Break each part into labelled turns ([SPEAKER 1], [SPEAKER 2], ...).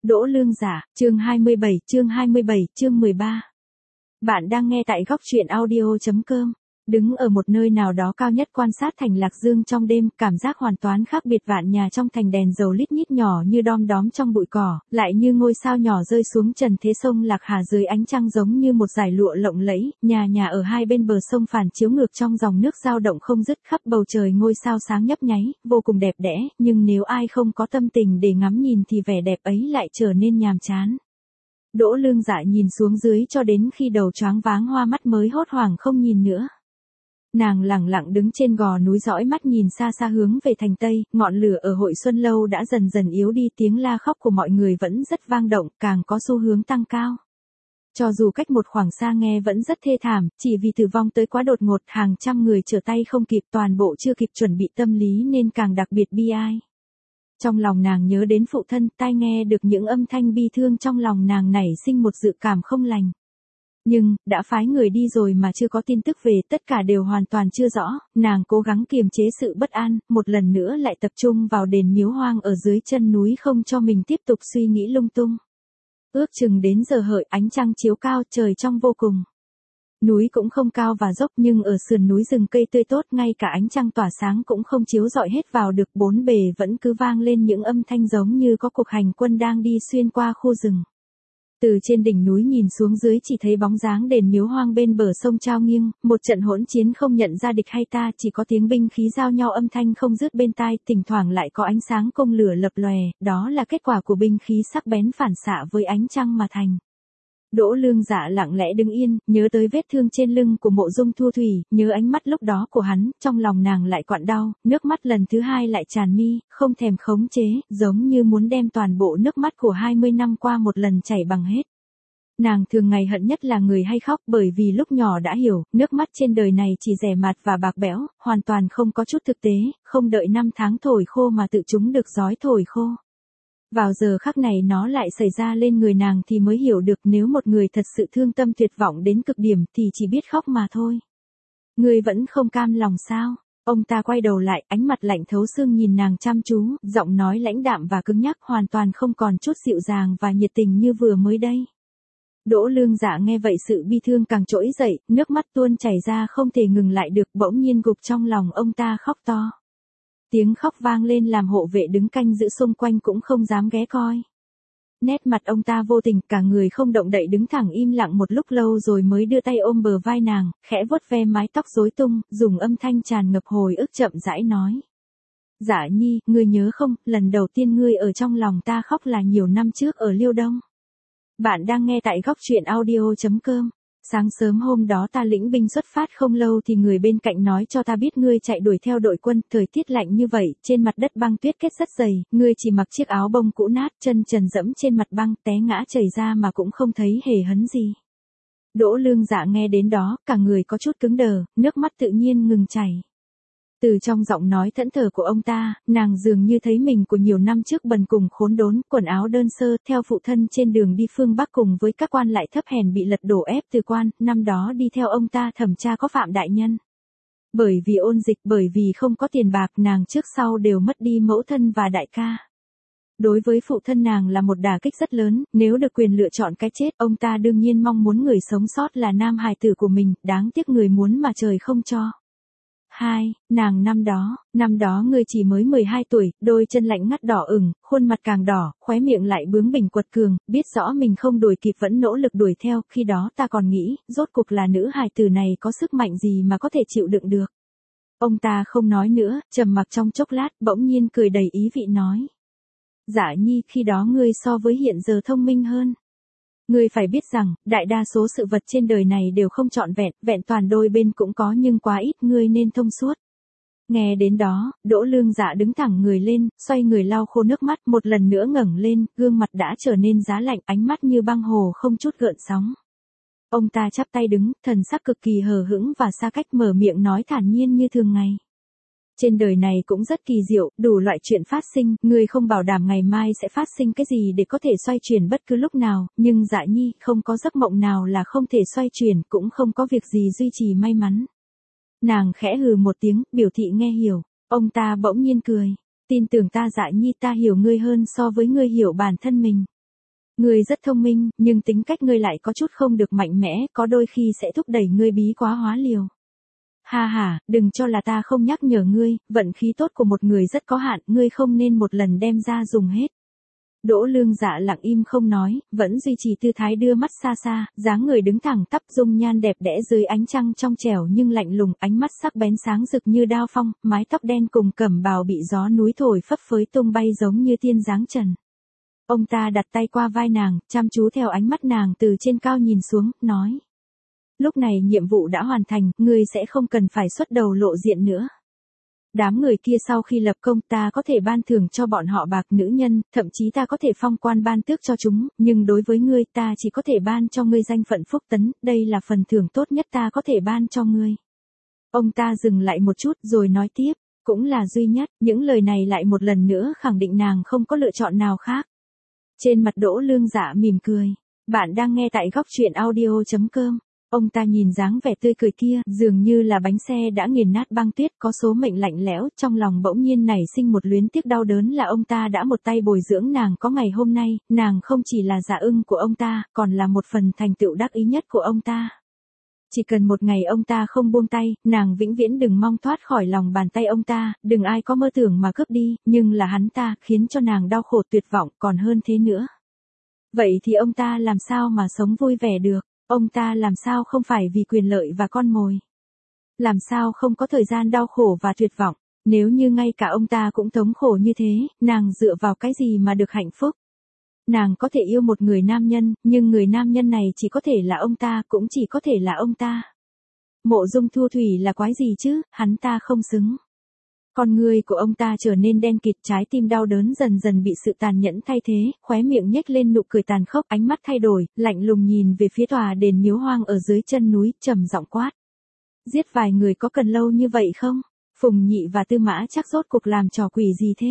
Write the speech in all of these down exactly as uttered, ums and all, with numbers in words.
[SPEAKER 1] Đỗ Lương Giả, chương hai mươi bảy, chương hai mươi bảy, chương mười ba. Bạn đang nghe tại góc truyện audio chấm com. Đứng ở một nơi nào đó cao nhất quan sát thành Lạc Dương trong đêm, cảm giác hoàn toàn khác biệt vạn nhà trong thành đèn dầu lít nhít nhỏ như đom đóm trong bụi cỏ, lại như ngôi sao nhỏ rơi xuống trần thế sông Lạc Hà dưới ánh trăng giống như một dải lụa lộng lẫy, nhà nhà ở hai bên bờ sông phản chiếu ngược trong dòng nước dao động không dứt khắp bầu trời ngôi sao sáng nhấp nháy, vô cùng đẹp đẽ, nhưng nếu ai không có tâm tình để ngắm nhìn thì vẻ đẹp ấy lại trở nên nhàm chán. Đỗ Lương Dạ nhìn xuống dưới cho đến khi đầu choáng váng hoa mắt mới hốt hoảng không nhìn nữa. Nàng lẳng lặng đứng trên gò núi dõi mắt nhìn xa xa hướng về thành Tây, ngọn lửa ở Hội Xuân Lâu đã dần dần yếu đi, tiếng la khóc của mọi người vẫn rất vang động, càng có xu hướng tăng cao. Cho dù cách một khoảng xa nghe vẫn rất thê thảm, chỉ vì tử vong tới quá đột ngột, hàng trăm người trở tay không kịp, toàn bộ chưa kịp chuẩn bị tâm lý nên càng đặc biệt bi ai. Trong lòng nàng nhớ đến phụ thân, tai nghe được những âm thanh bi thương trong lòng nàng nảy sinh một dự cảm không lành. Nhưng, đã phái người đi rồi mà chưa có tin tức về, tất cả đều hoàn toàn chưa rõ, nàng cố gắng kiềm chế sự bất an, một lần nữa lại tập trung vào đền miếu hoang ở dưới chân núi không cho mình tiếp tục suy nghĩ lung tung. Ước chừng đến giờ hợi, ánh trăng chiếu cao, trời trong vô cùng. Núi cũng không cao và dốc nhưng ở sườn núi rừng cây tươi tốt, ngay cả ánh trăng tỏa sáng cũng không chiếu rọi hết vào được, bốn bề vẫn cứ vang lên những âm thanh giống như có cuộc hành quân đang đi xuyên qua khu rừng. Từ trên đỉnh núi nhìn xuống dưới chỉ thấy bóng dáng đền miếu hoang bên bờ sông trao nghiêng, một trận hỗn chiến không nhận ra địch hay ta, chỉ có tiếng binh khí giao nhau âm thanh không dứt bên tai, thỉnh thoảng lại có ánh sáng công lửa lập lòe, đó là kết quả của binh khí sắc bén phản xạ với ánh trăng mà thành. Đỗ Lương Dạ lặng lẽ đứng yên, nhớ tới vết thương trên lưng của Mộ Dung Thu Thủy, nhớ ánh mắt lúc đó của hắn, trong lòng nàng lại quặn đau, nước mắt lần thứ hai lại tràn mi, không thèm khống chế, giống như muốn đem toàn bộ nước mắt của hai mươi năm qua một lần chảy bằng hết. Nàng thường ngày hận nhất là người hay khóc, bởi vì lúc nhỏ đã hiểu, nước mắt trên đời này chỉ rẻ mạt và bạc bẽo, hoàn toàn không có chút thực tế, không đợi năm tháng thổi khô mà tự chúng được gió thổi khô. Vào giờ khắc này nó lại xảy ra lên người nàng thì mới hiểu được, nếu một người thật sự thương tâm tuyệt vọng đến cực điểm thì chỉ biết khóc mà thôi. Ngươi vẫn không cam lòng sao? Ông ta quay đầu lại, ánh mặt lạnh thấu xương nhìn nàng chăm chú, giọng nói lãnh đạm và cứng nhắc, hoàn toàn không còn chút dịu dàng và nhiệt tình như vừa mới đây. Đỗ Lương Dạ nghe vậy sự bi thương càng trỗi dậy, nước mắt tuôn chảy ra không thể ngừng lại được, bỗng nhiên gục trong lòng ông ta khóc to. Tiếng khóc vang lên làm hộ vệ đứng canh giữ xung quanh cũng không dám ghé coi. Nét mặt ông ta vô tình, cả người không động đậy đứng thẳng im lặng một lúc lâu rồi mới đưa tay ôm bờ vai nàng, khẽ vuốt ve mái tóc rối tung, dùng âm thanh tràn ngập hồi ức chậm rãi nói. Dạ Nhi, ngươi nhớ không, lần đầu tiên ngươi ở trong lòng ta khóc là nhiều năm trước ở Liêu Đông. Bạn đang nghe tại góc truyện audio chấm com. Sáng sớm hôm đó ta lĩnh binh xuất phát không lâu thì người bên cạnh nói cho ta biết ngươi chạy đuổi theo đội quân, thời tiết lạnh như vậy, trên mặt đất băng tuyết kết rất dày, ngươi chỉ mặc chiếc áo bông cũ nát, chân trần dẫm trên mặt băng, té ngã chảy ra mà cũng không thấy hề hấn gì. Đỗ Lương Dạ nghe đến đó, cả người có chút cứng đờ, nước mắt tự nhiên ngừng chảy. Từ trong giọng nói thẫn thờ của ông ta, nàng dường như thấy mình của nhiều năm trước bần cùng khốn đốn, quần áo đơn sơ, theo phụ thân trên đường đi phương Bắc cùng với các quan lại thấp hèn bị lật đổ ép từ quan, năm đó đi theo ông ta thẩm tra có phạm đại nhân. Bởi vì ôn dịch, bởi vì không có tiền bạc, nàng trước sau đều mất đi mẫu thân và đại ca. Đối với phụ thân nàng là một đả kích rất lớn, nếu được quyền lựa chọn cái chết, ông ta đương nhiên mong muốn người sống sót là nam hài tử của mình, đáng tiếc người muốn mà trời không cho. Hai, nàng năm đó, năm đó ngươi chỉ mới mười hai tuổi, đôi chân lạnh ngắt đỏ ửng, khuôn mặt càng đỏ, khóe miệng lại bướng bỉnh quật cường, biết rõ mình không đuổi kịp vẫn nỗ lực đuổi theo, khi đó ta còn nghĩ, rốt cuộc là nữ hài tử này có sức mạnh gì mà có thể chịu đựng được. Ông ta không nói nữa, trầm mặc trong chốc lát, bỗng nhiên cười đầy ý vị nói. Dạ Nhi, khi đó ngươi so với hiện giờ thông minh hơn. Ngươi phải biết rằng, đại đa số sự vật trên đời này đều không trọn vẹn, vẹn toàn đôi bên cũng có nhưng quá ít, ngươi nên thông suốt. Nghe đến đó, Đỗ Lương Dạ đứng thẳng người lên, xoay người lau khô nước mắt, một lần nữa ngẩng lên, gương mặt đã trở nên giá lạnh, ánh mắt như băng hồ không chút gợn sóng. Ông ta chắp tay đứng, thần sắc cực kỳ hờ hững và xa cách, mở miệng nói thản nhiên như thường ngày. Trên đời này cũng rất kỳ diệu, đủ loại chuyện phát sinh, ngươi không bảo đảm ngày mai sẽ phát sinh cái gì để có thể xoay chuyển bất cứ lúc nào, nhưng Dạ Nhi, không có giấc mộng nào là không thể xoay chuyển, cũng không có việc gì duy trì may mắn. Nàng khẽ hừ một tiếng, biểu thị nghe hiểu, ông ta bỗng nhiên cười, tin tưởng ta Dạ Nhi, ta hiểu ngươi hơn so với ngươi hiểu bản thân mình. Ngươi rất thông minh, nhưng tính cách ngươi lại có chút không được mạnh mẽ, có đôi khi sẽ thúc đẩy ngươi bí quá hóa liều. Ha ha, đừng cho là ta không nhắc nhở ngươi, vận khí tốt của một người rất có hạn, ngươi không nên một lần đem ra dùng hết. Đỗ Lương Dạ lặng im không nói, vẫn duy trì tư thái đưa mắt xa xa, dáng người đứng thẳng tắp, dung nhan đẹp đẽ dưới ánh trăng trong trẻo nhưng lạnh lùng, ánh mắt sắc bén sáng rực như đao phong, mái tóc đen cùng cẩm bào bị gió núi thổi phấp phới tung bay giống như tiên dáng trần. Ông ta đặt tay qua vai nàng, chăm chú theo ánh mắt nàng từ trên cao nhìn xuống, nói. Lúc này nhiệm vụ đã hoàn thành, ngươi sẽ không cần phải xuất đầu lộ diện nữa. Đám người kia sau khi lập công ta có thể ban thưởng cho bọn họ bạc nữ nhân, thậm chí ta có thể phong quan ban tước cho chúng, nhưng đối với ngươi ta chỉ có thể ban cho ngươi danh phận phúc tấn, đây là phần thưởng tốt nhất ta có thể ban cho ngươi. Ông ta dừng lại một chút rồi nói tiếp, cũng là duy nhất, những lời này lại một lần nữa khẳng định nàng không có lựa chọn nào khác. Trên mặt Đỗ Lương Dạ mỉm cười, bạn đang nghe tại góc truyện audio chấm com. Ông ta nhìn dáng vẻ tươi cười kia, dường như là bánh xe đã nghiền nát băng tuyết, có số mệnh lạnh lẽo, trong lòng bỗng nhiên nảy sinh một luyến tiếc đau đớn là ông ta đã một tay bồi dưỡng nàng có ngày hôm nay, nàng không chỉ là dạ ưng của ông ta, còn là một phần thành tựu đắc ý nhất của ông ta. Chỉ cần một ngày ông ta không buông tay, nàng vĩnh viễn đừng mong thoát khỏi lòng bàn tay ông ta, đừng ai có mơ tưởng mà cướp đi, nhưng là hắn ta, khiến cho nàng đau khổ tuyệt vọng, còn hơn thế nữa. Vậy thì ông ta làm sao mà sống vui vẻ được? Ông ta làm sao không phải vì quyền lợi và con mồi? Làm sao không có thời gian đau khổ và tuyệt vọng? Nếu như ngay cả ông ta cũng thống khổ như thế, nàng dựa vào cái gì mà được hạnh phúc? Nàng có thể yêu một người nam nhân, nhưng người nam nhân này chỉ có thể là ông ta, cũng chỉ có thể là ông ta. Mộ Dung Thu Thủy là quái gì chứ, hắn ta không xứng. Con người của ông ta trở nên đen kịt, trái tim đau đớn dần dần bị sự tàn nhẫn thay thế, khóe miệng nhếch lên nụ cười tàn khốc, ánh mắt thay đổi, lạnh lùng nhìn về phía tòa đền miếu hoang ở dưới chân núi, trầm giọng quát. Giết vài người có cần lâu như vậy không? Phùng Nhị và Tư Mã Trác rốt cuộc làm trò quỷ gì thế?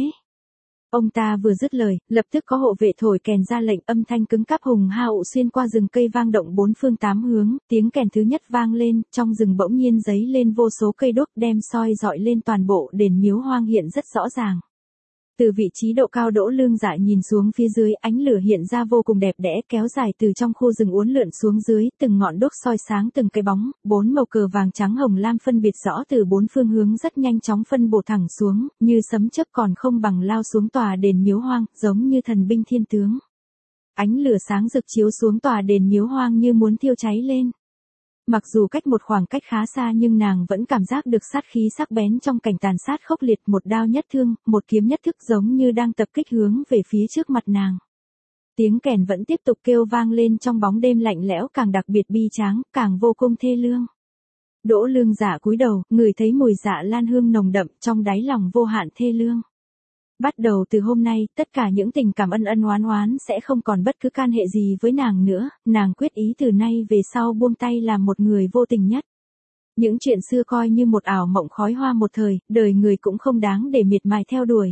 [SPEAKER 1] Ông ta vừa dứt lời, lập tức có hộ vệ thổi kèn ra lệnh, âm thanh cứng cáp hùng hậu xuyên qua rừng cây vang động bốn phương tám hướng, tiếng kèn thứ nhất vang lên, trong rừng bỗng nhiên giấy lên vô số cây đuốc đem soi dọi lên toàn bộ đền miếu hoang hiện rất rõ ràng. Từ vị trí độ cao Đỗ Lương Dạ nhìn xuống phía dưới, ánh lửa hiện ra vô cùng đẹp đẽ, kéo dài từ trong khu rừng uốn lượn xuống dưới, từng ngọn đuốc soi sáng từng cái bóng, bốn màu cờ vàng trắng hồng lam phân biệt rõ từ bốn phương hướng rất nhanh chóng phân bổ thẳng xuống, như sấm chớp còn không bằng lao xuống tòa đền miếu hoang, giống như thần binh thiên tướng. Ánh lửa sáng rực chiếu xuống tòa đền miếu hoang như muốn thiêu cháy lên. Mặc dù cách một khoảng cách khá xa nhưng nàng vẫn cảm giác được sát khí sắc bén trong cảnh tàn sát khốc liệt, một đao nhất thương, một kiếm nhất thức giống như đang tập kích hướng về phía trước mặt nàng. Tiếng kèn vẫn tiếp tục kêu vang lên trong bóng đêm lạnh lẽo càng đặc biệt bi tráng, càng vô cùng thê lương. Đỗ Lương Dạ cúi đầu, ngửi thấy mùi dạ lan hương nồng đậm trong đáy lòng vô hạn thê lương. Bắt đầu từ hôm nay, tất cả những tình cảm ân ân oán oán sẽ không còn bất cứ can hệ gì với nàng nữa, nàng quyết ý từ nay về sau buông tay làm một người vô tình nhất. Những chuyện xưa coi như một ảo mộng khói hoa một thời, đời người cũng không đáng để miệt mài theo đuổi.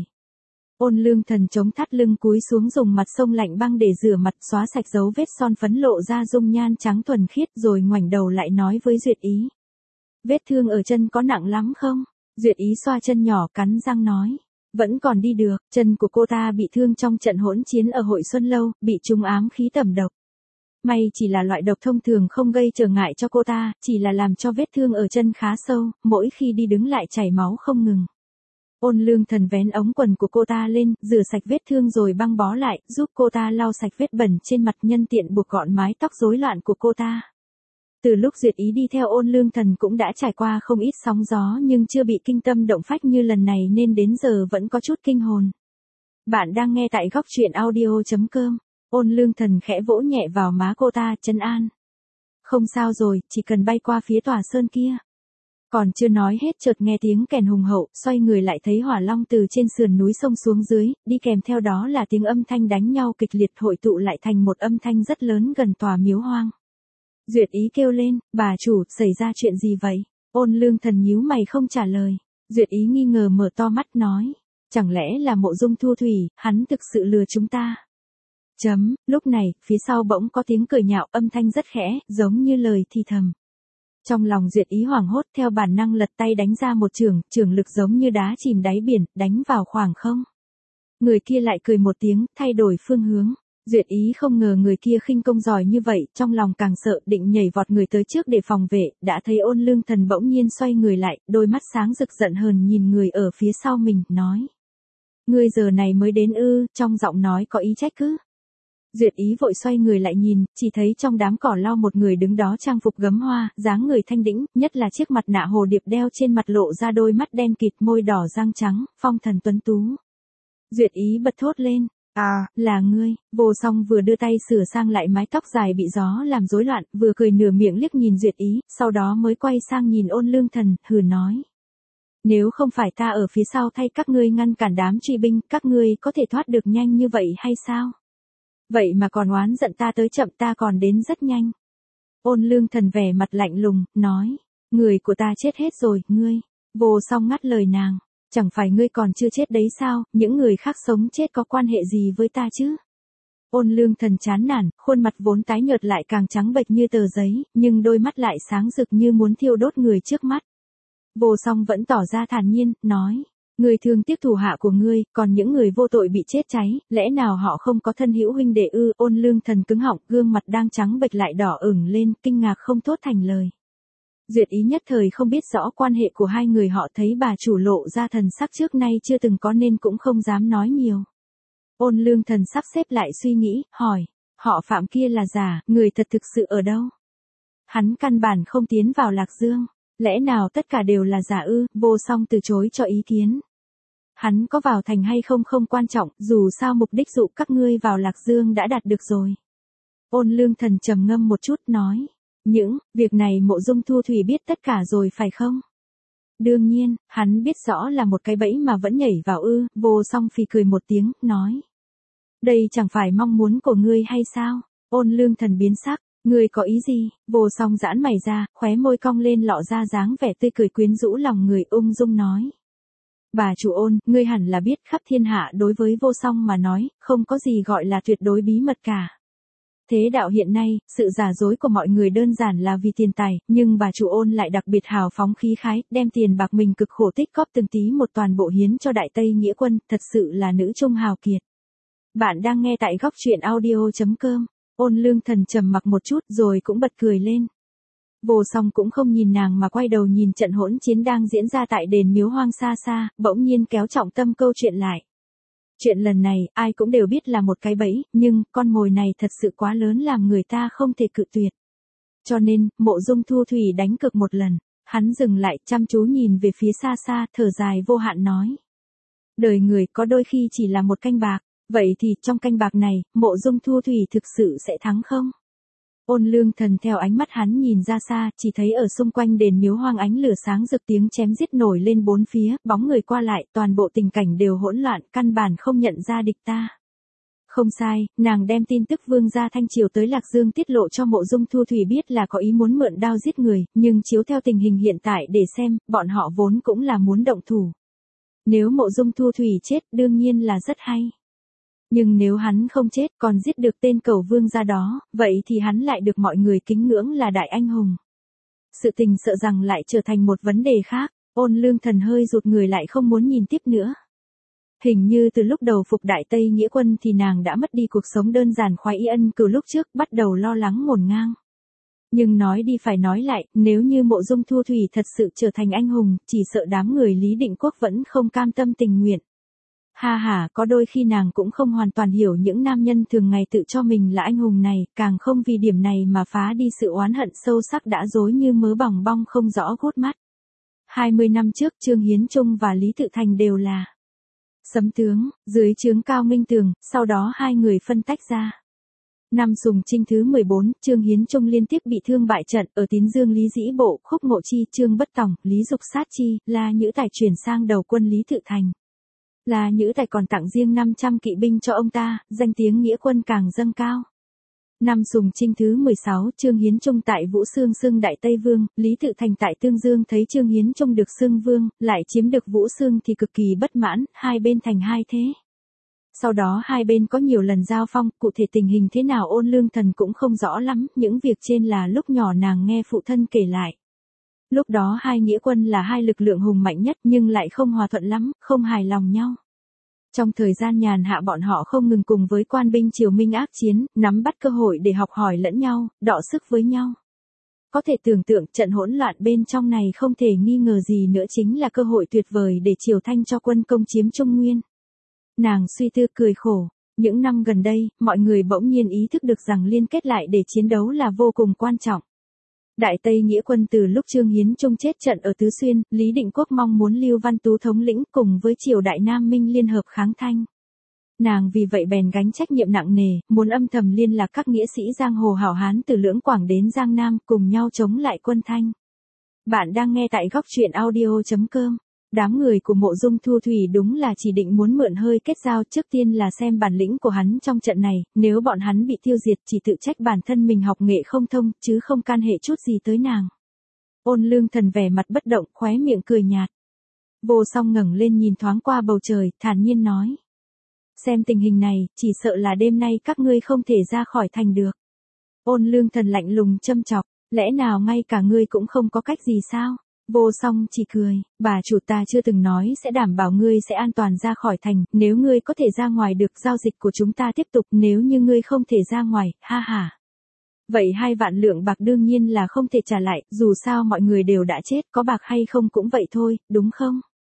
[SPEAKER 1] Ôn Lương Thần chống thắt lưng cúi xuống dùng mặt sông lạnh băng để rửa mặt, xóa sạch dấu vết son phấn lộ ra dung nhan trắng thuần khiết rồi ngoảnh đầu lại nói với Duyệt Ý. Vết thương ở chân có nặng lắm không? Duyệt Ý xoa chân nhỏ cắn răng nói. Vẫn còn đi được, chân của cô ta bị thương trong trận hỗn chiến ở Hội Xuân Lâu, bị trúng ám khí tẩm độc. May chỉ là loại độc thông thường không gây trở ngại cho cô ta, chỉ là làm cho vết thương ở chân khá sâu, mỗi khi đi đứng lại chảy máu không ngừng. Ôn Lương Thần vén ống quần của cô ta lên, rửa sạch vết thương rồi băng bó lại, giúp cô ta lau sạch vết bẩn trên mặt, nhân tiện buộc gọn mái tóc rối loạn của cô ta. Từ lúc Duyệt Ý đi theo Ôn Lương Thần cũng đã trải qua không ít sóng gió nhưng chưa bị kinh tâm động phách như lần này nên đến giờ vẫn có chút kinh hồn. Bạn đang nghe tại góc truyện audio chấm com. Ôn Lương Thần khẽ vỗ nhẹ vào má cô ta, trấn an. Không sao rồi, chỉ cần bay qua phía tòa sơn kia. Còn chưa nói hết chợt nghe tiếng kèn hùng hậu, xoay người lại thấy hỏa long từ trên sườn núi sông xuống dưới, đi kèm theo đó là tiếng âm thanh đánh nhau kịch liệt hội tụ lại thành một âm thanh rất lớn gần tòa miếu hoang. Duyệt Ý kêu lên, bà chủ, xảy ra chuyện gì vậy? Ôn Lương Thần nhíu mày không trả lời. Duyệt Ý nghi ngờ mở to mắt nói, chẳng lẽ là Mộ Dung Thu Thủy, hắn thực sự lừa chúng ta? Chấm, lúc này, phía sau bỗng có tiếng cười nhạo, âm thanh rất khẽ, giống như lời thì thầm. Trong lòng Duyệt Ý hoảng hốt, theo bản năng lật tay đánh ra một chưởng, chưởng lực giống như đá chìm đáy biển, đánh vào khoảng không. Người kia lại cười một tiếng, thay đổi phương hướng. Duyệt Ý không ngờ người kia khinh công giỏi như vậy, trong lòng càng sợ, định nhảy vọt người tới trước để phòng vệ, đã thấy Ôn Lương Thần bỗng nhiên xoay người lại, đôi mắt sáng rực giận hờn nhìn người ở phía sau mình, nói. Ngươi giờ này mới đến ư, trong giọng nói có ý trách cứ. Duyệt Ý vội xoay người lại nhìn, chỉ thấy trong đám cỏ lau một người đứng đó trang phục gấm hoa, dáng người thanh đĩnh, nhất là chiếc mặt nạ hồ điệp đeo trên mặt lộ ra đôi mắt đen kịt, môi đỏ răng trắng, phong thần tuấn tú. Duyệt Ý bật thốt lên. À, là ngươi. Vô Song vừa đưa tay sửa sang lại mái tóc dài bị gió làm rối loạn, vừa cười nửa miệng liếc nhìn Duyệt Ý, sau đó mới quay sang nhìn Ôn Lương Thần, hừ nói. Nếu không phải ta ở phía sau thay các ngươi ngăn cản đám truy binh, các ngươi có thể thoát được nhanh như vậy hay sao? Vậy mà còn oán giận ta tới chậm, ta còn đến rất nhanh. Ôn Lương Thần vẻ mặt lạnh lùng, nói. Người của ta chết hết rồi, ngươi. Vô Song ngắt lời nàng. Chẳng phải ngươi còn chưa chết đấy sao, những người khác sống chết có quan hệ gì với ta chứ? Ôn Lương Thần chán nản, khuôn mặt vốn tái nhợt lại càng trắng bệch như tờ giấy, nhưng đôi mắt lại sáng rực như muốn thiêu đốt người trước mắt. Vô Song vẫn tỏ ra thản nhiên, nói. Ngươi thương tiếc thủ hạ của ngươi, còn những người vô tội bị chết cháy, lẽ nào họ không có thân hữu huynh đệ ư? Ôn Lương Thần cứng họng, gương mặt đang trắng bệch lại đỏ ửng lên, kinh ngạc không thốt thành lời. Duyệt Ý nhất thời không biết rõ quan hệ của hai người họ, thấy bà chủ lộ ra thần sắc trước nay chưa từng có nên cũng không dám nói nhiều. Ôn Lương Thần sắp xếp lại suy nghĩ, hỏi, họ Phạm kia là giả, người thật thực sự ở đâu? Hắn căn bản không tiến vào Lạc Dương, lẽ nào tất cả đều là giả ư? Vô Song từ chối cho ý kiến. Hắn có vào thành hay không không quan trọng, dù sao mục đích dụ các ngươi vào Lạc Dương đã đạt được rồi. Ôn Lương Thần trầm ngâm một chút nói. Những việc này Mộ Dung Thu Thủy biết tất cả rồi phải không? Đương nhiên, hắn biết rõ là một cái bẫy mà vẫn nhảy vào ư. Vô Song phì cười một tiếng, nói. Đây chẳng phải mong muốn của ngươi hay sao? Ôn Lương Thần biến sắc, ngươi có ý gì? Vô Song giãn mày ra, khóe môi cong lên lộ ra dáng vẻ tươi cười quyến rũ lòng người, ung dung nói. Bà chủ Ôn, ngươi hẳn là biết khắp thiên hạ đối với Vô Song mà nói, không có gì gọi là tuyệt đối bí mật cả. Thế đạo hiện nay, sự giả dối của mọi người đơn giản là vì tiền tài, nhưng bà chủ Ôn lại đặc biệt hào phóng khí khái, đem tiền bạc mình cực khổ tích góp từng tí một toàn bộ hiến cho Đại Tây Nghĩa quân, thật sự là nữ trung hào kiệt. Bạn đang nghe tại góc truyện audio chấm com. Ôn Lương Thần trầm mặc một chút rồi cũng bật cười lên. Vô Song cũng không nhìn nàng mà quay đầu nhìn trận hỗn chiến đang diễn ra tại đền miếu hoang xa xa, bỗng nhiên kéo trọng tâm câu chuyện lại. Chuyện lần này, ai cũng đều biết là một cái bẫy, nhưng, con mồi này thật sự quá lớn làm người ta không thể cự tuyệt. Cho nên, Mộ Dung Thu Thủy đánh cược một lần, hắn dừng lại, chăm chú nhìn về phía xa xa, thở dài vô hạn nói. Đời người có đôi khi chỉ là một canh bạc, vậy thì trong canh bạc này, Mộ Dung Thu Thủy thực sự sẽ thắng không? Ôn Lương Thần theo ánh mắt hắn nhìn ra xa, chỉ thấy ở xung quanh đền miếu hoang ánh lửa sáng rực, tiếng chém giết nổi lên bốn phía, bóng người qua lại, toàn bộ tình cảnh đều hỗn loạn, căn bản không nhận ra địch ta. Không sai, nàng đem tin tức vương gia Thanh Triều tới Lạc Dương tiết lộ cho Mộ Dung Thu Thủy biết là có ý muốn mượn đao giết người, nhưng chiếu theo tình hình hiện tại để xem, bọn họ vốn cũng là muốn động thủ. Nếu Mộ Dung Thu Thủy chết, đương nhiên là rất hay. Nhưng nếu hắn không chết còn giết được tên cẩu vương gia đó, vậy thì hắn lại được mọi người kính ngưỡng là đại anh hùng. Sự tình sợ rằng lại trở thành một vấn đề khác, Ôn Lương Thần hơi rụt người lại không muốn nhìn tiếp nữa. Hình như từ lúc đầu phục Đại Tây Nghĩa quân thì nàng đã mất đi cuộc sống đơn giản khoái y ân cửu lúc trước, bắt đầu lo lắng ngổn ngang. Nhưng nói đi phải nói lại, nếu như Mộ Dung Thu Thủy thật sự trở thành anh hùng, chỉ sợ đám người Lý Định Quốc vẫn không cam tâm tình nguyện. Ha ha, có đôi khi nàng cũng không hoàn toàn hiểu những nam nhân thường ngày tự cho mình là anh hùng này, càng không vì điểm này mà phá đi sự oán hận sâu sắc đã dối như mớ bòng bong không rõ gút mắt. hai mươi năm trước Trương Hiến Trung và Lý Tự Thành đều là sấm tướng, dưới trướng Cao Minh Tường, sau đó hai người phân tách ra. Năm Sùng Trinh thứ mười bốn, Trương Hiến Trung liên tiếp bị thương bại trận, ở Tín Dương Lý Dĩ Bộ, Khúc Ngộ Chi, Trương Bất Tòng, Lý Dục Sát Chi, La Nhữ Tài chuyển sang đầu quân Lý Tự Thành. La Nhữ Tài còn tặng riêng năm trăm kỵ binh cho ông ta, danh tiếng nghĩa quân càng dâng cao. Năm Sùng Trinh thứ mười sáu, Trương Hiến Trung tại Vũ Xương xưng Đại Tây Vương, Lý Tự Thành tại Tương Dương thấy Trương Hiến Trung được xưng vương, lại chiếm được Vũ Xương thì cực kỳ bất mãn, hai bên thành hai thế. Sau đó hai bên có nhiều lần giao phong, cụ thể tình hình thế nào Ôn Lương Thần cũng không rõ lắm, những việc trên là lúc nhỏ nàng nghe phụ thân kể lại. Lúc đó hai nghĩa quân là hai lực lượng hùng mạnh nhất nhưng lại không hòa thuận lắm, không hài lòng nhau. Trong thời gian nhàn hạ bọn họ không ngừng cùng với quan binh triều Minh ác chiến, nắm bắt cơ hội để học hỏi lẫn nhau, đọ sức với nhau. Có thể tưởng tượng trận hỗn loạn bên trong này không thể nghi ngờ gì nữa chính là cơ hội tuyệt vời để Triều Thanh cho quân công chiếm Trung Nguyên. Nàng suy tư cười khổ, những năm gần đây, mọi người bỗng nhiên ý thức được rằng liên kết lại để chiến đấu là vô cùng quan trọng. Đại Tây Nghĩa quân từ lúc Trương Hiến Trung chết trận ở Tứ Xuyên, Lý Định Quốc mong muốn Lưu Văn Tú thống lĩnh cùng với Triều Đại Nam Minh liên hợp kháng Thanh. Nàng vì vậy bèn gánh trách nhiệm nặng nề, muốn âm thầm liên lạc các nghĩa sĩ giang hồ hảo hán từ Lưỡng Quảng đến Giang Nam cùng nhau chống lại quân Thanh. Bạn đang nghe tại góc truyện audio chấm com. Đám người của Mộ Dung Thu Thủy đúng là chỉ định muốn mượn hơi kết giao, trước tiên là xem bản lĩnh của hắn trong trận này, nếu bọn hắn bị tiêu diệt chỉ tự trách bản thân mình học nghệ không thông, chứ không can hệ chút gì tới nàng. Ôn Lương Thần vẻ mặt bất động, khóe miệng cười nhạt. Vô Song ngẩng lên nhìn thoáng qua bầu trời, thản nhiên nói. Xem tình hình này, chỉ sợ là đêm nay các ngươi không thể ra khỏi thành được. Ôn Lương Thần lạnh lùng châm chọc, lẽ nào ngay cả ngươi cũng không có cách gì sao? Vô Song chỉ cười, bà chủ ta chưa từng nói sẽ đảm bảo ngươi sẽ an toàn ra khỏi thành, nếu ngươi có thể ra ngoài được giao dịch của chúng ta tiếp tục, nếu như ngươi không thể ra ngoài, ha ha. Vậy hai vạn lượng bạc đương nhiên là không thể trả lại, dù sao mọi người đều đã chết, có bạc hay không cũng vậy thôi, đúng không?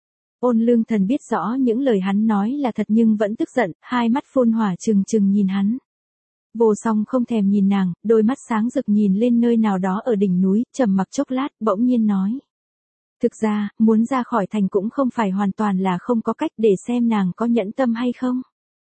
[SPEAKER 1] Ôn Lương Thần biết rõ những lời hắn nói là thật nhưng vẫn tức giận, hai mắt phun hỏa trừng trừng nhìn hắn. Vô Song không thèm nhìn nàng, đôi mắt sáng rực nhìn lên nơi nào đó ở đỉnh núi, trầm mặc chốc lát, bỗng nhiên nói. Thực ra, muốn ra khỏi thành cũng không phải hoàn toàn là không có cách, để xem nàng có nhẫn tâm hay không.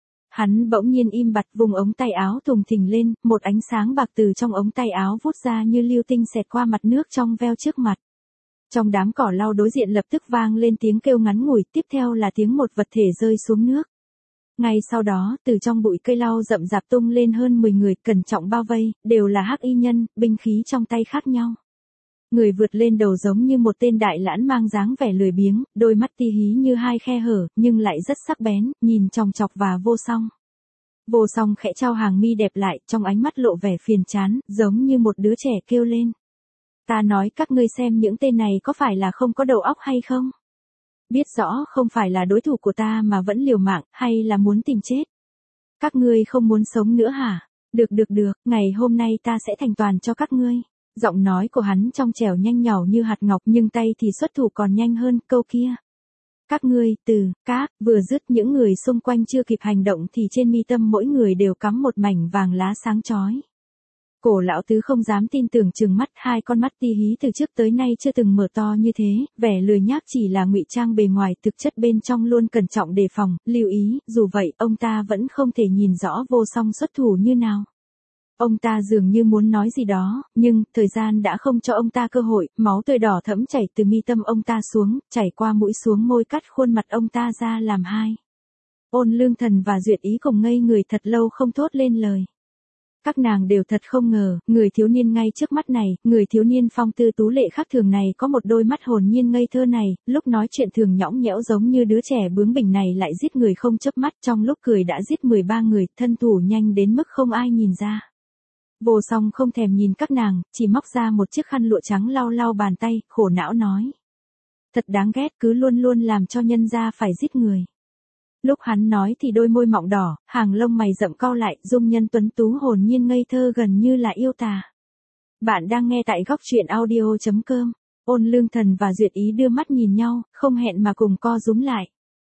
[SPEAKER 1] Hắn bỗng nhiên im bặt, vùng ống tay áo thùng thình lên, một ánh sáng bạc từ trong ống tay áo vút ra như lưu tinh xẹt qua mặt nước trong veo trước mặt. Trong đám cỏ lau đối diện lập tức vang lên tiếng kêu ngắn ngủi, tiếp theo là tiếng một vật thể rơi xuống nước. Ngay sau đó, từ trong bụi cây lau rậm rạp tung lên hơn mười người, cẩn trọng bao vây, đều là hắc y nhân, binh khí trong tay khác nhau. Người vượt lên đầu giống như một tên đại lãn mang dáng vẻ lười biếng, đôi mắt ti hí như hai khe hở, nhưng lại rất sắc bén, nhìn chòng chọc và Vô Song. Vô Song khẽ trao hàng mi đẹp lại, trong ánh mắt lộ vẻ phiền chán, giống như một đứa trẻ kêu lên. Ta nói các ngươi xem những tên này có phải là không có đầu óc hay không? Biết rõ không phải là đối thủ của ta mà vẫn liều mạng, hay là muốn tìm chết? Các ngươi không muốn sống nữa hả? Được được được, ngày hôm nay ta sẽ thành toàn cho các ngươi. Giọng nói của hắn trong trẻo nhanh nhỏ như hạt ngọc, nhưng tay thì xuất thủ còn nhanh hơn, câu kia. Các ngươi, từ, các, vừa dứt, những người xung quanh chưa kịp hành động thì trên mi tâm mỗi người đều cắm một mảnh vàng lá sáng chói. Cổ lão tứ không dám tin tưởng trừng mắt, hai con mắt ti hí từ trước tới nay chưa từng mở to như thế, vẻ lười nhác chỉ là ngụy trang bề ngoài, thực chất bên trong luôn cẩn trọng đề phòng, lưu ý, dù vậy ông ta vẫn không thể nhìn rõ Vô Song xuất thủ như nào. Ông ta dường như muốn nói gì đó, nhưng thời gian đã không cho ông ta cơ hội, máu tươi đỏ thẫm chảy từ mi tâm ông ta xuống, chảy qua mũi xuống môi, cắt khuôn mặt ông ta ra làm hai. Ôn Lương Thần và Duyệt Ý cùng ngây người thật lâu không thốt lên lời. Các nàng đều thật không ngờ, người thiếu niên ngay trước mắt này, người thiếu niên phong tư tú lệ khác thường này có một đôi mắt hồn nhiên ngây thơ này, lúc nói chuyện thường nhõng nhẽo giống như đứa trẻ bướng bỉnh này lại giết người không chớp mắt, trong lúc cười đã giết mười ba người, thân thủ nhanh đến mức không ai nhìn ra. Vô Song không thèm nhìn các nàng, chỉ móc ra một chiếc khăn lụa trắng lau lau bàn tay, khổ não nói. Thật đáng ghét, cứ luôn luôn làm cho nhân gia phải giết người. Lúc hắn nói thì đôi môi mọng đỏ, hàng lông mày rậm cau lại, dung nhân tuấn tú hồn nhiên ngây thơ gần như là yêu tà. Bạn đang nghe tại góc truyện audio chấm com. Ôn Lương Thần và Duyệt Ý đưa mắt nhìn nhau, không hẹn mà cùng co rúm lại.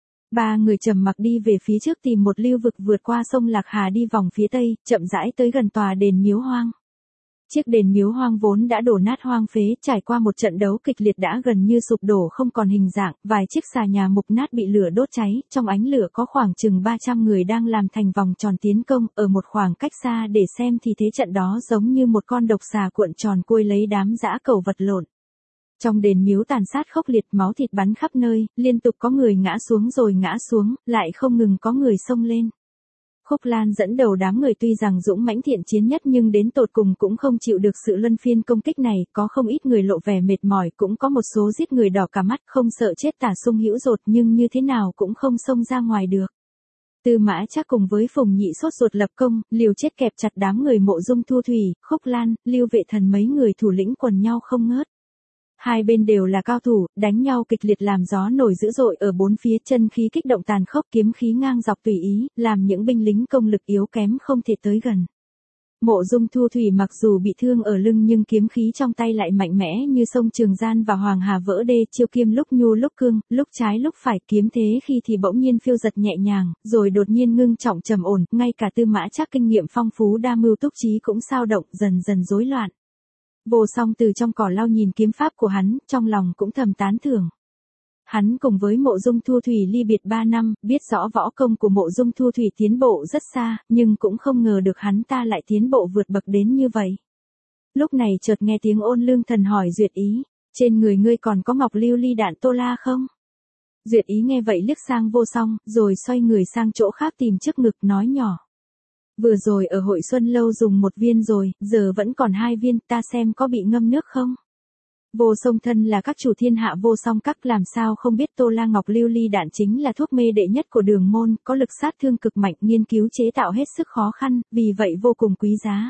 [SPEAKER 1] Ba người trầm mặc đi về phía trước tìm một lưu vực vượt qua sông Lạc Hà đi vòng phía tây, chậm rãi tới gần tòa đền miếu hoang. Chiếc đền miếu hoang vốn đã đổ nát hoang phế, trải qua một trận đấu kịch liệt đã gần như sụp đổ không còn hình dạng, vài chiếc xà nhà mục nát bị lửa đốt cháy, trong ánh lửa có khoảng chừng ba trăm người đang làm thành vòng tròn tiến công, ở một khoảng cách xa để xem thì thế trận đó giống như một con độc xà cuộn tròn cuôi lấy đám dã cẩu vật lộn. Trong đền miếu tàn sát khốc liệt, máu thịt bắn khắp nơi, liên tục có người ngã xuống rồi ngã xuống, lại không ngừng có người xông lên. Khúc Lan dẫn đầu đám người tuy rằng dũng mãnh thiện chiến nhất nhưng đến tột cùng cũng không chịu được sự luân phiên công kích này, có không ít người lộ vẻ mệt mỏi, cũng có một số giết người đỏ cả mắt, không sợ chết tả sung hữu dột nhưng như thế nào cũng không xông ra ngoài được. Tư Mã Trác cùng với Phùng Nhị sốt ruột lập công, liều chết kẹp chặt đám người Mộ Dung Thu Thủy, Khúc Lan, Lưu Vệ Thần mấy người thủ lĩnh quần nhau không ngớt. Hai bên đều là cao thủ, đánh nhau kịch liệt làm gió nổi dữ dội ở bốn phía, chân khí kích động tàn khốc, kiếm khí ngang dọc tùy ý, làm những binh lính công lực yếu kém không thể tới gần. Mộ Dung Thu Thủy mặc dù bị thương ở lưng nhưng kiếm khí trong tay lại mạnh mẽ như sông Trường Giang và Hoàng Hà vỡ đê, chiêu kiếm lúc nhu lúc cương, lúc trái lúc phải, kiếm thế khi thì bỗng nhiên phiêu giật nhẹ nhàng, rồi đột nhiên ngưng trọng trầm ổn, ngay cả Tư Mã Trác kinh nghiệm phong phú đa mưu túc trí cũng sao động, dần dần rối loạn. Vô Song từ trong cỏ lau nhìn kiếm pháp của hắn, trong lòng cũng thầm tán thưởng. Hắn cùng với Mộ Dung Thu Thủy ly biệt ba năm, biết rõ võ công của Mộ Dung Thu Thủy tiến bộ rất xa, nhưng cũng không ngờ được hắn ta lại tiến bộ vượt bậc đến như vậy. Lúc này chợt nghe tiếng Ôn Lương Thần hỏi Duyệt Ý, trên người ngươi còn có ngọc lưu ly đạn tô la không? Duyệt Ý nghe vậy liếc sang Vô Song, rồi xoay người sang chỗ khác tìm trước ngực nói nhỏ. Vừa rồi ở Hội Xuân Lâu dùng một viên rồi, giờ vẫn còn hai viên, ta xem có bị ngâm nước không? Vô Song thân là các chủ thiên hạ Vô Song các, làm sao không biết Tô La Ngọc lưu ly đạn chính là thuốc mê đệ nhất của Đường môn, có lực sát thương cực mạnh, nghiên cứu chế tạo hết sức khó khăn, vì vậy vô cùng quý giá.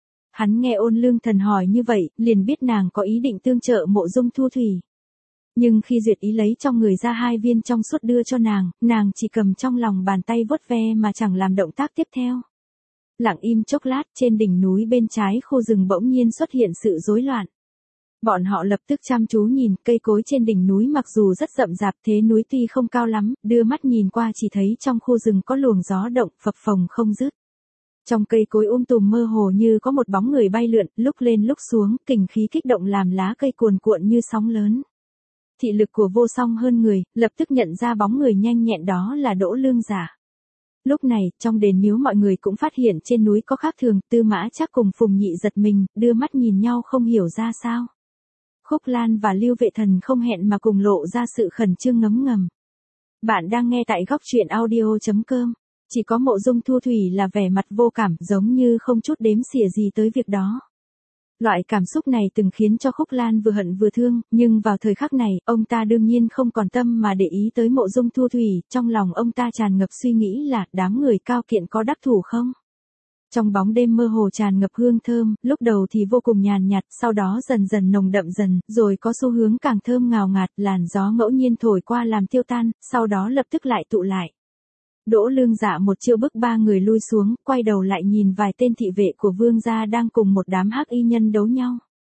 [SPEAKER 1] Hắn nghe Ôn Lương Thần hỏi như vậy, liền biết nàng có ý định tương trợ Mộ Dung Thu Thủy. Nhưng khi Duyệt Ý lấy trong người ra hai viên trong suốt đưa cho nàng, nàng chỉ cầm trong lòng bàn tay vuốt ve mà chẳng làm động tác tiếp theo. Lặng im chốc lát, trên đỉnh núi bên trái khu rừng bỗng nhiên xuất hiện sự rối loạn. Bọn họ lập tức chăm chú nhìn, cây cối trên đỉnh núi mặc dù rất rậm rạp, thế núi tuy không cao lắm, đưa mắt nhìn qua chỉ thấy trong khu rừng có luồng gió động, phập phồng không dứt. Trong cây cối um tùm mơ hồ như có một bóng người bay lượn, lúc lên lúc xuống, kình khí kích động làm lá cây cuồn cuộn như sóng lớn. Thị lực của Vô Song hơn người, lập tức nhận ra bóng người nhanh nhẹn đó là Đỗ Lương Giả. Lúc này, trong đền miếu mọi người cũng phát hiện trên núi có khác thường, Tư Mã Trác cùng Phùng Nhị giật mình, đưa mắt nhìn nhau không hiểu ra sao. Khúc Lan và Lưu Vệ Thần không hẹn mà cùng lộ ra sự khẩn trương ngấm ngầm. Bạn đang nghe tại góc truyện audio chấm com. Chỉ có Mộ Dung Thu Thủy là vẻ mặt vô cảm, giống như không chút đếm xỉa gì tới việc đó. Loại cảm xúc này từng khiến cho Khúc Lan vừa hận vừa thương, nhưng vào thời khắc này, ông ta đương nhiên không còn tâm mà để ý tới Mộ Dung Thu Thủy, trong lòng ông ta tràn ngập suy nghĩ là đám người cao kiện có đắc thủ không? Trong bóng đêm mơ hồ tràn ngập hương thơm, lúc đầu thì vô cùng nhàn nhạt, sau đó dần dần nồng đậm dần, rồi có xu hướng càng thơm ngào ngạt, làn gió ngẫu nhiên thổi qua làm tiêu tan, sau đó lập tức lại tụ lại. Đỗ Lương Dạ một chiêu bức ba người lui xuống, quay đầu lại nhìn vài tên thị vệ của vương gia đang cùng một đám hắc y nhân đấu nhau.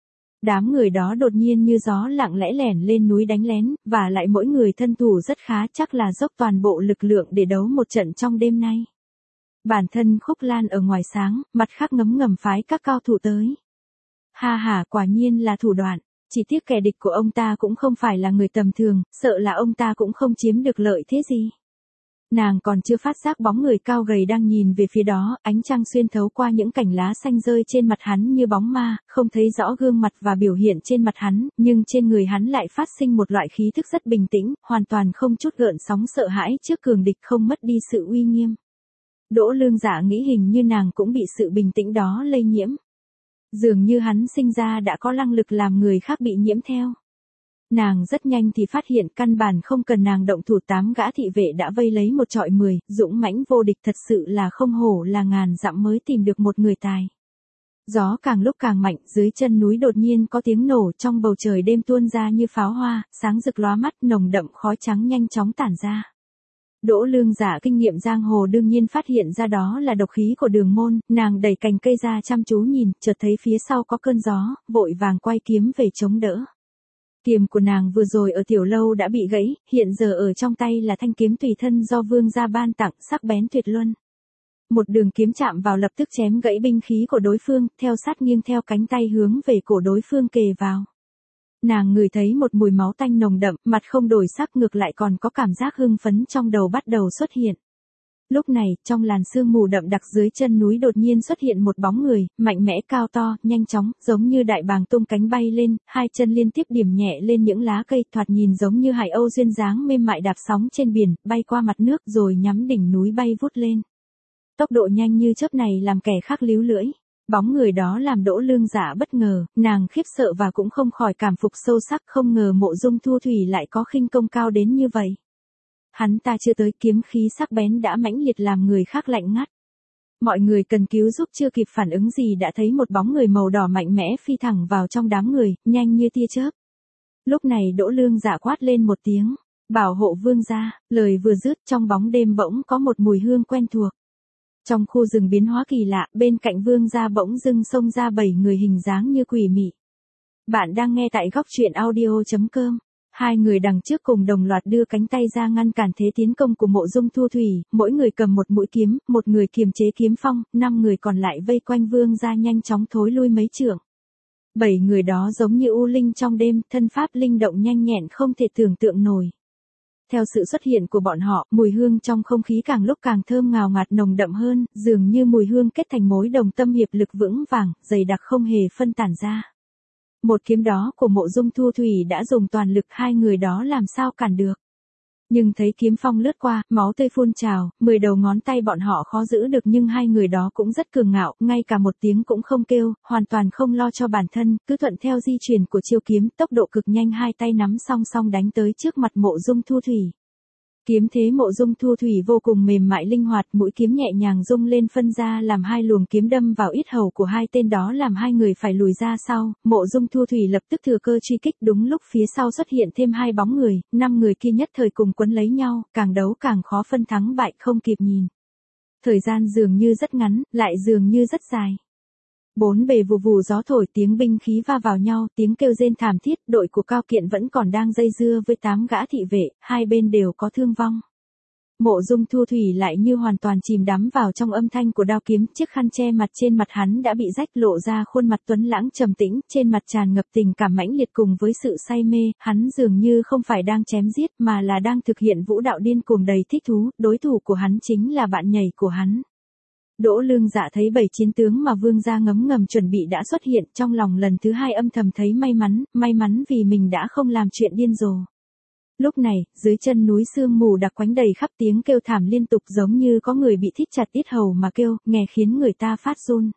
[SPEAKER 1] Đám người đó đột nhiên như gió lặng lẽ lẻn lên núi đánh lén, và lại mỗi người thân thủ rất khá, chắc là dốc toàn bộ lực lượng để đấu một trận trong đêm nay. Bản thân Khúc Lan ở ngoài sáng, mặt khác ngấm ngầm phái các cao thủ tới. Ha ha, quả nhiên là thủ đoạn, chỉ tiếc kẻ địch của ông ta cũng không phải là người tầm thường, sợ là ông ta cũng không chiếm được lợi thế gì. Nàng còn chưa phát giác bóng người cao gầy đang nhìn về phía đó, ánh trăng xuyên thấu qua những cành lá xanh rơi trên mặt hắn như bóng ma, không thấy rõ gương mặt và biểu hiện trên mặt hắn, nhưng trên người hắn lại phát sinh một loại khí thức rất bình tĩnh, hoàn toàn không chút gợn sóng sợ hãi trước cường địch, không mất đi sự uy nghiêm. Đỗ Lương Dạ nghĩ hình như nàng cũng bị sự bình tĩnh đó lây nhiễm. Dường như hắn sinh ra đã có năng lực làm người khác bị nhiễm theo. Nàng rất nhanh thì phát hiện căn bản không cần nàng động thủ, tám gã thị vệ đã vây lấy một trọi mười, dũng mãnh vô địch, thật sự là không hổ là ngàn dặm mới tìm được một người tài. Gió càng lúc càng mạnh, dưới chân núi đột nhiên có tiếng nổ, trong bầu trời đêm tuôn ra như pháo hoa, sáng rực lóa mắt, nồng đậm khói trắng nhanh chóng tản ra. Đỗ Lương Giả kinh nghiệm giang hồ đương nhiên phát hiện ra đó là độc khí của Đường môn, nàng đẩy cành cây ra chăm chú nhìn, chợt thấy phía sau có cơn gió, vội vàng quay kiếm về chống đỡ. Kiếm của nàng vừa rồi ở tiểu lâu đã bị gãy, hiện giờ ở trong tay là thanh kiếm tùy thân do vương gia ban tặng, sắc bén tuyệt luân. Một đường kiếm chạm vào lập tức chém gãy binh khí của đối phương, theo sát nghiêng theo cánh tay hướng về cổ đối phương kề vào. Nàng ngửi thấy một mùi máu tanh nồng đậm, mặt không đổi sắc, ngược lại còn có cảm giác hưng phấn trong đầu bắt đầu xuất hiện. Lúc này, trong làn sương mù đậm đặc dưới chân núi đột nhiên xuất hiện một bóng người, mạnh mẽ cao to, nhanh chóng, giống như đại bàng tung cánh bay lên, hai chân liên tiếp điểm nhẹ lên những lá cây, thoạt nhìn giống như hải âu duyên dáng mềm mại đạp sóng trên biển, bay qua mặt nước rồi nhắm đỉnh núi bay vút lên. Tốc độ nhanh như chớp này làm kẻ khác líu lưỡi. Bóng người đó làm Đỗ Lương Giả bất ngờ, nàng khiếp sợ và cũng không khỏi cảm phục sâu sắc, không ngờ Mộ Dung Thu Thủy lại có khinh công cao đến như vậy. Hắn ta chưa tới, kiếm khí sắc bén đã mãnh liệt làm người khác lạnh ngắt. Mọi người cần cứu giúp chưa kịp phản ứng gì đã thấy một bóng người màu đỏ mạnh mẽ phi thẳng vào trong đám người, nhanh như tia chớp. Lúc này Đỗ Lương Dạ quát lên một tiếng, bảo hộ vương gia, lời vừa dứt trong bóng đêm bỗng có một mùi hương quen thuộc. Trong khu rừng biến hóa kỳ lạ, bên cạnh vương gia bỗng dưng xông ra bảy người hình dáng như quỷ mị. Bạn đang nghe tại góc truyện audio chấm com. Hai người đằng trước cùng đồng loạt đưa cánh tay ra ngăn cản thế tiến công của Mộ Dung Thu Thủy, mỗi người cầm một mũi kiếm, một người kiềm chế kiếm phong, năm người còn lại vây quanh vương gia nhanh chóng thối lui mấy trượng. Bảy người đó giống như u linh trong đêm, thân pháp linh động nhanh nhẹn không thể tưởng tượng nổi. Theo sự xuất hiện của bọn họ, mùi hương trong không khí càng lúc càng thơm ngào ngạt nồng đậm hơn, dường như mùi hương kết thành mối đồng tâm hiệp lực vững vàng, dày đặc không hề phân tản ra. Một kiếm đó của Mộ Dung Thu Thủy đã dùng toàn lực, hai người đó làm sao cản được. Nhưng thấy kiếm phong lướt qua, máu tươi phun trào, mười đầu ngón tay bọn họ khó giữ được, nhưng hai người đó cũng rất cường ngạo, ngay cả một tiếng cũng không kêu, hoàn toàn không lo cho bản thân, cứ thuận theo di chuyển của chiêu kiếm, tốc độ cực nhanh, hai tay nắm song song đánh tới trước mặt Mộ Dung Thu Thủy. Kiếm thế Mộ Dung Thu Thủy vô cùng mềm mại linh hoạt, mũi kiếm nhẹ nhàng rung lên phân ra làm hai luồng kiếm đâm vào yết hầu của hai tên đó làm hai người phải lùi ra sau. Mộ Dung Thu Thủy lập tức thừa cơ truy kích, đúng lúc phía sau xuất hiện thêm hai bóng người, năm người kia nhất thời cùng quấn lấy nhau, càng đấu càng khó phân thắng bại, không kịp nhìn. Thời gian dường như rất ngắn, lại dường như rất dài. Bốn bề vù vù gió thổi, tiếng binh khí va vào nhau, tiếng kêu rên thảm thiết, đội của Cao Kiện vẫn còn đang dây dưa với tám gã thị vệ, hai bên đều có thương vong. Mộ Dung Thu Thủy lại như hoàn toàn chìm đắm vào trong âm thanh của đao kiếm, chiếc khăn che mặt trên mặt hắn đã bị rách, lộ ra khuôn mặt tuấn lãng trầm tĩnh, trên mặt tràn ngập tình cảm mãnh liệt cùng với sự say mê, hắn dường như không phải đang chém giết mà là đang thực hiện vũ đạo điên cuồng đầy thích thú, đối thủ của hắn chính là bạn nhảy của hắn. Đỗ Lương Dạ thấy bảy chiến tướng mà vương gia ngấm ngầm chuẩn bị đã xuất hiện, trong lòng lần thứ hai âm thầm thấy may mắn, may mắn vì mình đã không làm chuyện điên rồ. Lúc này, dưới chân núi sương mù đặc quánh đầy khắp tiếng kêu thảm liên tục, giống như có người bị thít chặt yết hầu mà kêu, nghe khiến người ta phát run.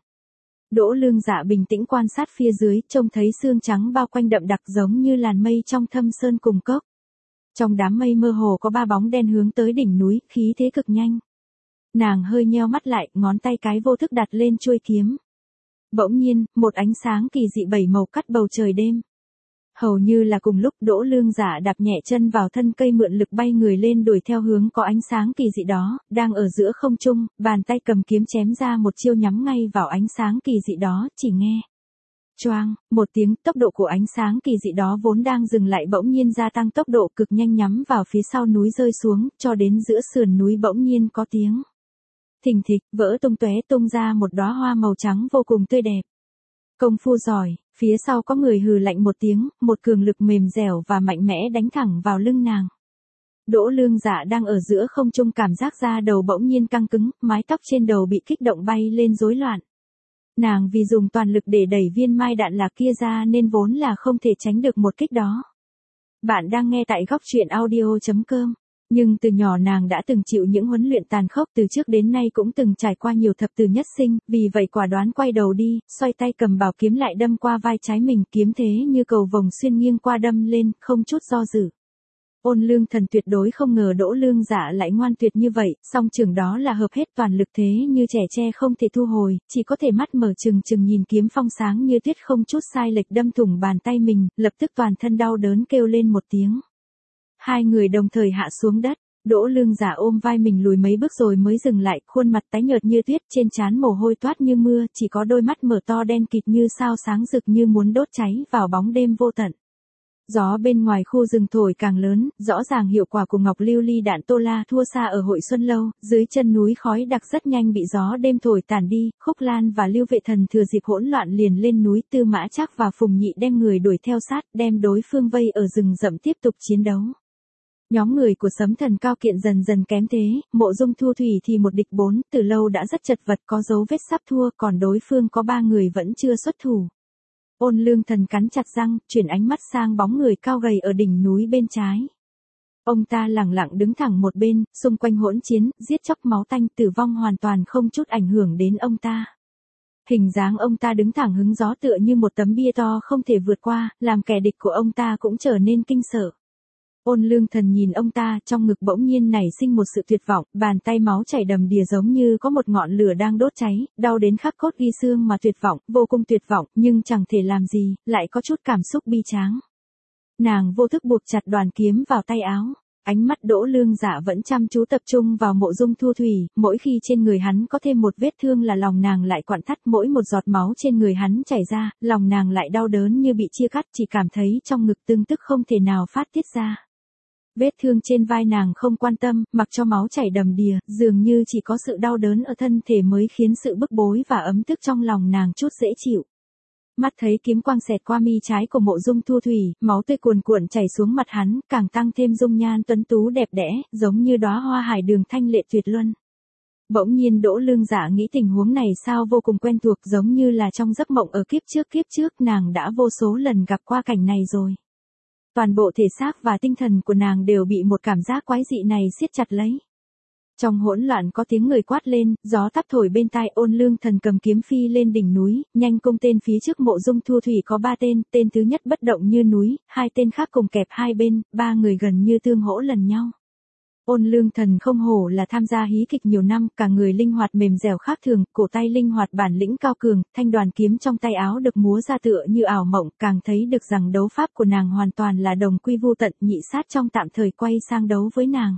[SPEAKER 1] Đỗ Lương Dạ bình tĩnh quan sát phía dưới, trông thấy sương trắng bao quanh đậm đặc giống như làn mây trong thâm sơn cùng cốc. Trong đám mây mơ hồ có ba bóng đen hướng tới đỉnh núi, khí thế cực nhanh. Nàng hơi nheo mắt lại, ngón tay cái vô thức đặt lên chuôi kiếm. Bỗng nhiên, một ánh sáng kỳ dị bảy màu cắt bầu trời đêm. Hầu như là cùng lúc, Đỗ Lương Dạ đạp nhẹ chân vào thân cây, mượn lực bay người lên đuổi theo hướng có ánh sáng kỳ dị đó, đang ở giữa không trung, bàn tay cầm kiếm chém ra một chiêu nhắm ngay vào ánh sáng kỳ dị đó, chỉ nghe choang, một tiếng, tốc độ của ánh sáng kỳ dị đó vốn đang dừng lại bỗng nhiên gia tăng tốc độ cực nhanh, nhắm vào phía sau núi rơi xuống, cho đến giữa sườn núi bỗng nhiên có tiếng thình thịch, vỡ tung tóe, tung ra một đóa hoa màu trắng vô cùng tươi đẹp. Công phu giỏi, phía sau có người hừ lạnh một tiếng, một cường lực mềm dẻo và mạnh mẽ đánh thẳng vào lưng nàng. Đỗ Lương Dạ đang ở giữa không trung, cảm giác da đầu bỗng nhiên căng cứng, mái tóc trên đầu bị kích động bay lên rối loạn. Nàng vì dùng toàn lực để đẩy viên mai đạn lạc kia ra nên vốn là không thể tránh được một kích đó. Bạn đang nghe tại góc truyện audio chấm com. Nhưng từ nhỏ nàng đã từng chịu những huấn luyện tàn khốc, từ trước đến nay cũng từng trải qua nhiều thập tử nhất sinh, vì vậy quả đoán quay đầu đi, xoay tay cầm bảo kiếm lại đâm qua vai trái mình, kiếm thế như cầu vồng xuyên nghiêng qua đâm lên, không chút do dự. Ôn Lương Thần tuyệt đối không ngờ Đỗ Lương Dạ lại ngoan tuyệt như vậy, song trường đó là hợp hết toàn lực, thế như trẻ tre không thể thu hồi, chỉ có thể mắt mở trừng trừng nhìn kiếm phong sáng như tuyết không chút sai lệch đâm thủng bàn tay mình, lập tức toàn thân đau đớn kêu lên một tiếng. Hai người đồng thời hạ xuống đất, Đỗ Lương Dạ ôm vai mình lùi mấy bước rồi mới dừng lại, khuôn mặt tái nhợt như tuyết, trên trán mồ hôi toát như mưa, chỉ có đôi mắt mở to đen kịt như sao sáng rực như muốn đốt cháy vào bóng đêm vô tận. Gió bên ngoài khu rừng thổi càng lớn, rõ ràng hiệu quả của Ngọc Lưu Ly đạn Tô La thua xa ở Hội Xuân Lâu, dưới chân núi khói đặc rất nhanh bị gió đêm thổi tàn đi, Khúc Lan và Lưu Vệ Thần thừa dịp hỗn loạn liền lên núi, Tư Mã Trác và Phùng Nhị đem người đuổi theo sát, đem đối phương vây ở rừng rậm tiếp tục chiến đấu. Nhóm người của Sấm Thần Cao Kiện dần dần kém thế, Mộ Dung Thu Thủy thì một địch bốn, từ lâu đã rất chật vật, có dấu vết sắp thua, còn đối phương có ba người vẫn chưa xuất thủ. Ôn Lương Thần cắn chặt răng, chuyển ánh mắt sang bóng người cao gầy ở đỉnh núi bên trái. Ông ta lẳng lặng đứng thẳng một bên, xung quanh hỗn chiến, giết chóc máu tanh, tử vong hoàn toàn không chút ảnh hưởng đến ông ta. Hình dáng ông ta đứng thẳng hứng gió tựa như một tấm bia to không thể vượt qua, làm kẻ địch của ông ta cũng trở nên kinh sợ. Ôn Lương Thần nhìn ông ta, trong ngực bỗng nhiên nảy sinh một sự tuyệt vọng, bàn tay máu chảy đầm đìa giống như có một ngọn lửa đang đốt cháy, đau đến khắc cốt ghi xương mà tuyệt vọng, vô cùng tuyệt vọng, nhưng chẳng thể làm gì, lại có chút cảm xúc bi tráng. Nàng vô thức buộc chặt đoàn kiếm vào tay áo. Ánh mắt Đỗ Lương Dạ vẫn chăm chú tập trung vào Mộ Dung Thu Thủy, mỗi khi trên người hắn có thêm một vết thương là lòng nàng lại quặn thắt, mỗi một giọt máu trên người hắn chảy ra, lòng nàng lại đau đớn như bị chia cắt, chỉ cảm thấy trong ngực tưng tức không thể nào phát tiết ra. Vết thương trên vai nàng không quan tâm, mặc cho máu chảy đầm đìa, dường như chỉ có sự đau đớn ở thân thể mới khiến sự bức bối và ấm tức trong lòng nàng chút dễ chịu. Mắt thấy kiếm quang xẹt qua mi trái của Mộ Dung Thu Thủy, máu tươi cuồn cuộn chảy xuống mặt hắn, càng tăng thêm dung nhan tuấn tú đẹp đẽ, giống như đóa hoa hải đường thanh lệ tuyệt luân. Bỗng nhiên Đỗ Lương Dạ nghĩ tình huống này sao vô cùng quen thuộc, giống như là trong giấc mộng ở kiếp trước kiếp trước nàng đã vô số lần gặp qua cảnh này rồi. Toàn bộ thể xác và tinh thần của nàng đều bị một cảm giác quái dị này siết chặt lấy. Trong hỗn loạn có tiếng người quát lên, gió táp thổi bên tai. Ôn Lương Thần cầm kiếm phi lên đỉnh núi, nhanh cung tên phía trước Mộ Dung Thu Thủy có ba tên, tên thứ nhất bất động như núi, hai tên khác cùng kẹp hai bên, ba người gần như tương hỗ lần nhau. Ôn Lương Thần không hổ là tham gia hí kịch nhiều năm, cả người linh hoạt mềm dẻo khác thường, cổ tay linh hoạt bản lĩnh cao cường, thanh đoàn kiếm trong tay áo được múa ra tựa như ảo mộng, càng thấy được rằng đấu pháp của nàng hoàn toàn là đồng quy vu tận. Nhị sát trong tạm thời quay sang đấu với nàng.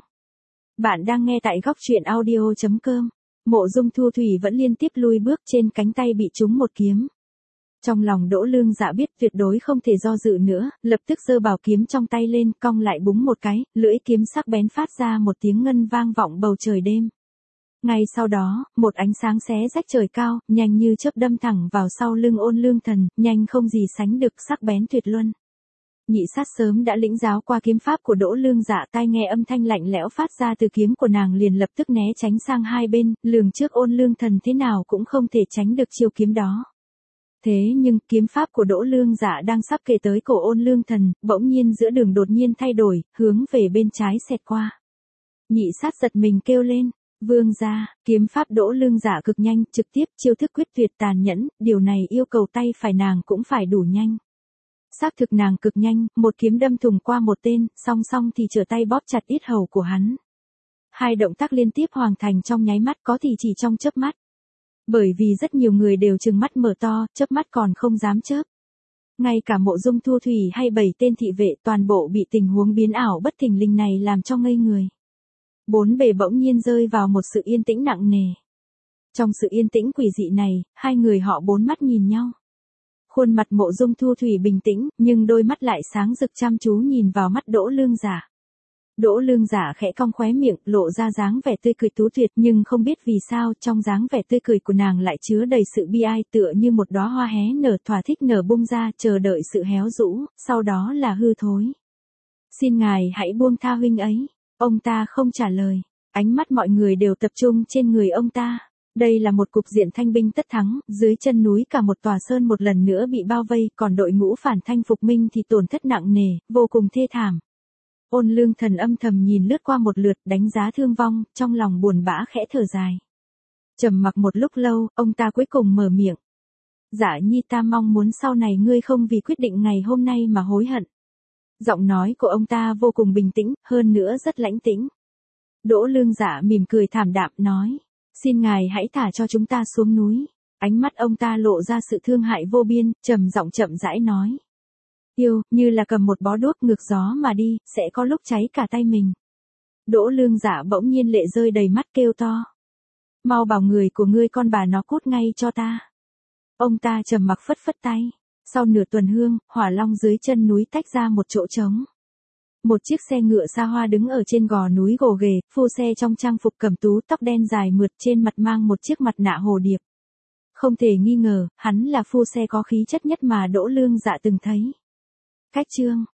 [SPEAKER 1] Bạn đang nghe tại góc truyện audio chấm com. Mộ Dung Thu Thủy vẫn liên tiếp lui bước, trên cánh tay bị trúng một kiếm. Trong lòng Đỗ Lương Dạ biết tuyệt đối không thể do dự nữa, lập tức giơ bảo kiếm trong tay lên, cong lại búng một cái, lưỡi kiếm sắc bén phát ra một tiếng ngân vang vọng bầu trời đêm. Ngay sau đó, một ánh sáng xé rách trời cao, nhanh như chớp đâm thẳng vào sau lưng Ôn Lương Thần, nhanh không gì sánh được, sắc bén tuyệt luân. Nhị sát sớm đã lĩnh giáo qua kiếm pháp của Đỗ Lương Dạ, tai nghe âm thanh lạnh lẽo phát ra từ kiếm của nàng liền lập tức né tránh sang hai bên, lường trước Ôn Lương Thần thế nào cũng không thể tránh được chiêu kiếm đó. Thế nhưng kiếm pháp của Đỗ Lương Dạ đang sắp kề tới cổ Ôn Lương Thần, bỗng nhiên giữa đường đột nhiên thay đổi, hướng về bên trái xẹt qua. Nhị sát giật mình kêu lên, vương gia. Kiếm pháp Đỗ Lương Dạ cực nhanh, trực tiếp, chiêu thức quyết tuyệt tàn nhẫn, điều này yêu cầu tay phải nàng cũng phải đủ nhanh. Xác thực nàng cực nhanh, một kiếm đâm thủng qua một tên, song song thì trở tay bóp chặt yết hầu của hắn. Hai động tác liên tiếp hoàn thành trong nháy mắt, có thì chỉ trong chớp mắt. Bởi vì rất nhiều người đều trừng mắt mở to, chớp mắt còn không dám chớp. Ngay cả Mộ Dung Thu Thủy hay bảy tên thị vệ toàn bộ bị tình huống biến ảo bất thình lình này làm cho ngây người. Bốn bề bỗng nhiên rơi vào một sự yên tĩnh nặng nề. Trong sự yên tĩnh quỷ dị này, hai người họ bốn mắt nhìn nhau. Khuôn mặt Mộ Dung Thu Thủy bình tĩnh, nhưng đôi mắt lại sáng rực chăm chú nhìn vào mắt Đỗ Lương Dạ. Đỗ Lương Dạ khẽ cong khóe miệng, lộ ra dáng vẻ tươi cười tú tuyệt, nhưng không biết vì sao trong dáng vẻ tươi cười của nàng lại chứa đầy sự bi ai, tựa như một đóa hoa hé nở thỏa thích nở bung ra, chờ đợi sự héo rũ, sau đó là hư thối. Xin ngài hãy buông tha huynh ấy. Ông ta không trả lời. Ánh mắt mọi người đều tập trung trên người ông ta. Đây là một cục diện thanh binh tất thắng, dưới chân núi cả một tòa sơn một lần nữa bị bao vây, còn đội ngũ phản thanh phục minh thì tổn thất nặng nề, vô cùng thê thảm. Ôn Lương Thần âm thầm nhìn lướt qua một lượt, đánh giá thương vong, trong lòng buồn bã khẽ thở dài. Trầm mặc một lúc lâu, ông ta cuối cùng mở miệng. Dạ nhi, ta mong muốn sau này ngươi không vì quyết định ngày hôm nay mà hối hận. Giọng nói của ông ta vô cùng bình tĩnh, hơn nữa rất lãnh tĩnh. Đỗ Lương Dạ mỉm cười thảm đạm nói. Xin ngài hãy thả cho chúng ta xuống núi. Ánh mắt ông ta lộ ra sự thương hại vô biên, trầm giọng chậm rãi nói. Yêu, như là cầm một bó đuốc ngược gió mà đi, sẽ có lúc cháy cả tay mình. Đỗ Lương Dạ bỗng nhiên lệ rơi đầy mắt kêu to. Mau bảo người của ngươi con bà nó cút ngay cho ta. Ông ta trầm mặc phất phất tay. Sau nửa tuần hương, hỏa long dưới chân núi tách ra một chỗ trống. Một chiếc xe ngựa xa hoa đứng ở trên gò núi gồ ghề, phu xe trong trang phục cẩm tú, tóc đen dài mượt, trên mặt mang một chiếc mặt nạ hồ điệp. Không thể nghi ngờ, hắn là phu xe có khí chất nhất mà Đỗ Lương Dạ từng thấy. Cách chương